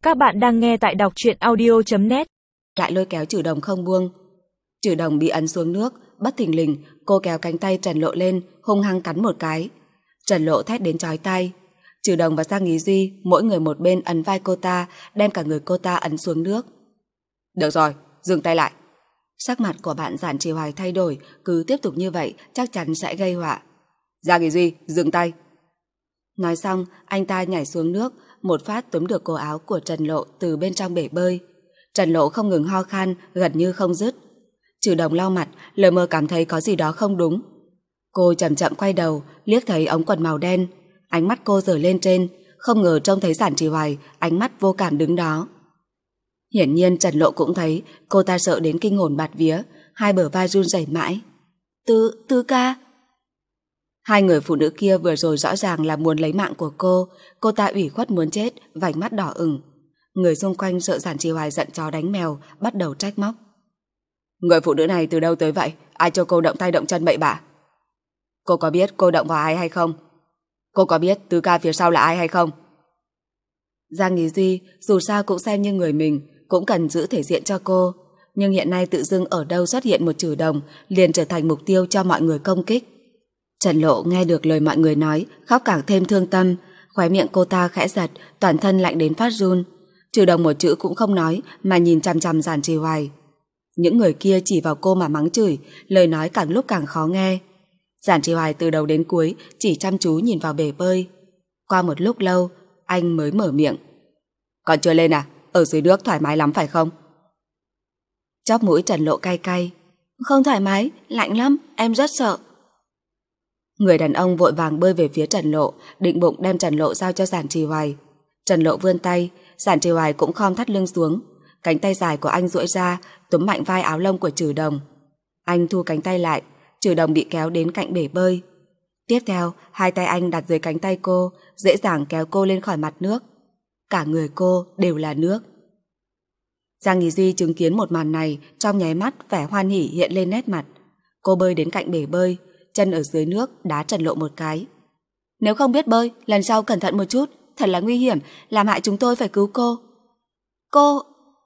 Các bạn đang nghe tại đọc truyện audio.net. Lại lôi kéo Trừ Đồng không buông. Trừ Đồng bị ấn xuống nước, bất thình lình, cô kéo cánh tay Trần Lộ lên, hung hăng cắn một cái. Trần Lộ thét đến chói tai. Trừ Đồng và Giang Ý Duy, mỗi người một bên ấn vai cô ta, đem cả người cô ta ấn xuống nước. Được rồi, dừng tay lại. Sắc mặt của bạn Giản Trì Hoài thay đổi, cứ tiếp tục như vậy chắc chắn sẽ gây họa. Giang Ý Duy, dừng tay. Nói xong, anh ta nhảy xuống nước, một phát túm được cổ áo của Trần Lộ từ bên trong bể bơi. Trần Lộ không ngừng ho khan, gần như không dứt. Trừ Đồng lau mặt, lờ mờ cảm thấy có gì đó không đúng. Cô chậm chậm quay đầu, liếc thấy ống quần màu đen. Ánh mắt cô giở lên trên, không ngờ trông thấy Giản Trì Hoài, ánh mắt vô cảm đứng đó. Hiển nhiên Trần Lộ cũng thấy, cô ta sợ đến kinh hồn bạt vía, hai bờ vai run rẩy mãi. Tứ ca. Hai người phụ nữ kia vừa rồi rõ ràng là muốn lấy mạng của cô ta ủy khuất muốn chết, vành mắt đỏ ửng. Người xung quanh sợ Giản Trì Hoài giận chó đánh mèo, bắt đầu trách móc. Người phụ nữ này từ đâu tới vậy? Ai cho cô động tay động chân bậy bạ? Cô có biết cô động vào ai hay không? Cô có biết tứ ca phía sau là ai hay không? Giang Ý Duy dù sao cũng xem như người mình, cũng cần giữ thể diện cho cô. Nhưng hiện nay tự dưng ở đâu xuất hiện một Trừ Đồng, liền trở thành mục tiêu cho mọi người công kích. Trần Lộ nghe được lời mọi người nói, khóc càng thêm thương tâm, khóe miệng cô ta khẽ giật, toàn thân lạnh đến phát run. Trừ Đồng một chữ cũng không nói, mà nhìn chằm chằm Giản Trì Hoài. Những người kia chỉ vào cô mà mắng chửi, lời nói càng lúc càng khó nghe. Giản Trì Hoài từ đầu đến cuối chỉ chăm chú nhìn vào bể bơi. Qua một lúc lâu, anh mới mở miệng. Còn chưa lên à? Ở dưới nước thoải mái lắm phải không? Chóp mũi Trần Lộ cay cay. Không thoải mái, lạnh lắm, em rất sợ. Người đàn ông vội vàng bơi về phía Trần Lộ, định bụng đem Trần Lộ giao cho Giản Trì Hoài. Trần Lộ vươn tay, Giản Trì Hoài cũng khom thắt lưng xuống. Cánh tay dài của anh duỗi ra, túm mạnh vai áo lông của Trừ Đồng. Anh thu cánh tay lại, Trừ Đồng bị kéo đến cạnh bể bơi. Tiếp theo, hai tay anh đặt dưới cánh tay cô, dễ dàng kéo cô lên khỏi mặt nước. Cả người cô đều là nước. Giang Ý Duy chứng kiến một màn này, trong nháy mắt vẻ hoan hỉ hiện lên nét mặt. Cô bơi đến cạnh bể bơi, chân ở dưới nước đá Trần Lộ một cái. Nếu không biết bơi, lần sau cẩn thận một chút, thật là nguy hiểm, làm hại chúng tôi phải cứu cô. Cô...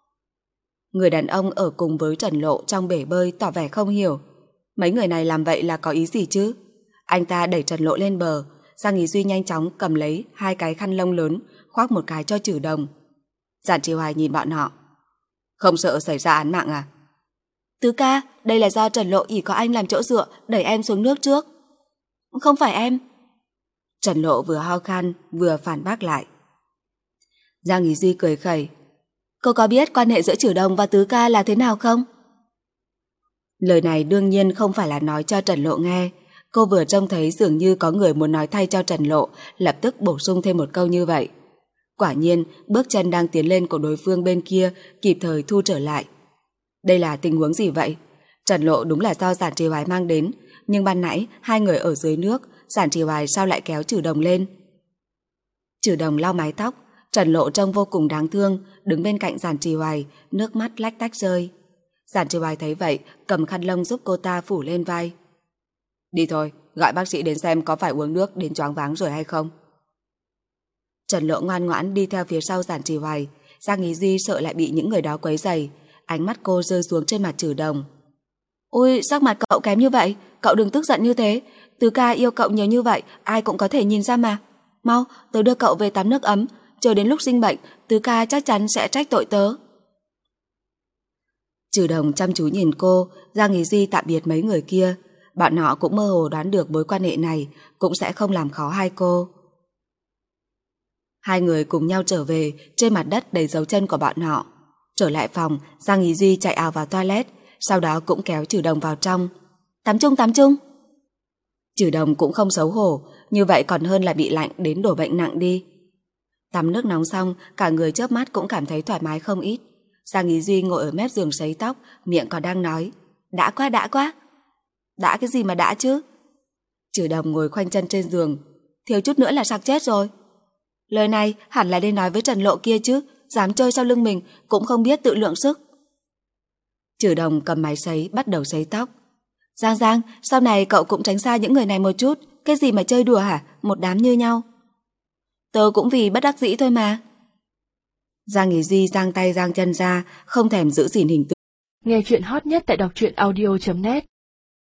Người đàn ông ở cùng với Trần Lộ trong bể bơi tỏ vẻ không hiểu. Mấy người này làm vậy là có ý gì chứ? Anh ta đẩy Trần Lộ lên bờ, Giang Ý Duy nhanh chóng cầm lấy hai cái khăn lông lớn, khoác một cái cho Trừ Đồng. Giản Trì Hoài nhìn bọn họ. Không sợ xảy ra án mạng à? Tứ ca, đây là do Trần Lộ ỷ có anh làm chỗ dựa, đẩy em xuống nước trước. Không phải em. Trần Lộ vừa ho khan, vừa phản bác lại. Giang Ý Duy cười khẩy. Cô có biết quan hệ giữa Trừ Đồng và tứ ca là thế nào không? Lời này đương nhiên không phải là nói cho Trần Lộ nghe. Cô vừa trông thấy dường như có người muốn nói thay cho Trần Lộ, lập tức bổ sung thêm một câu như vậy. Quả nhiên, bước chân đang tiến lên của đối phương bên kia kịp thời thu trở lại. Đây là tình huống gì vậy? Trần Lộ đúng là do Giản Trì Hoài mang đến, nhưng ban nãy hai người ở dưới nước, Giản Trì Hoài sao lại kéo Trừ Đồng lên? Trừ Đồng lau mái tóc, Trần Lộ trông vô cùng đáng thương, đứng bên cạnh Giản Trì Hoài, nước mắt lách tách rơi. Giản Trì Hoài thấy vậy, cầm khăn lông giúp cô ta phủ lên vai. Đi thôi, gọi bác sĩ đến xem có phải uống nước đến choáng váng rồi hay không. Trần Lộ ngoan ngoãn đi theo phía sau Giản Trì Hoài. Giang Ý Duy sợ lại bị những người đó quấy rầy, ánh mắt cô rơi xuống trên mặt Trừ Đồng. Ôi, sắc mặt cậu kém như vậy, cậu đừng tức giận như thế. Tứ ca yêu cậu nhiều như vậy, ai cũng có thể nhìn ra mà. Mau, tớ đưa cậu về tắm nước ấm, chờ đến lúc sinh bệnh, tứ ca chắc chắn sẽ trách tội tớ. Trừ Đồng chăm chú nhìn cô, Giang Ý Duy tạm biệt mấy người kia. Bọn họ cũng mơ hồ đoán được mối quan hệ này cũng sẽ không làm khó hai cô. Hai người cùng nhau trở về, trên mặt đất đầy dấu chân của bọn họ. Trở lại phòng, Giang Ý Duy chạy ào vào toilet, sau đó cũng kéo Trừ Đồng vào trong. Tắm chung, tắm chung. Trừ Đồng cũng không xấu hổ, như vậy còn hơn là bị lạnh đến đổ bệnh nặng đi. Tắm nước nóng xong, cả người chớp mắt cũng cảm thấy thoải mái không ít. Giang Ý Duy ngồi ở mép giường sấy tóc, miệng còn đang nói. Đã quá, đã quá. Đã cái gì mà đã chứ? Trừ Đồng ngồi khoanh chân trên giường. Thiếu chút nữa là sặc chết rồi. Lời này hẳn là nên nói với Trần Lộ kia chứ, dám chơi sau lưng mình cũng không biết tự lượng sức. Trừ Đồng cầm máy sấy bắt đầu sấy tóc. Giang, sau này cậu cũng tránh xa những người này một chút. Cái gì mà chơi đùa hả? Một đám như nhau. Tớ cũng vì bất đắc dĩ thôi mà. Giang Ý Duy giang tay giang chân ra, không thèm giữ gìn hình tượng. Nghe chuyện hot nhất tại đọc truyện audio.net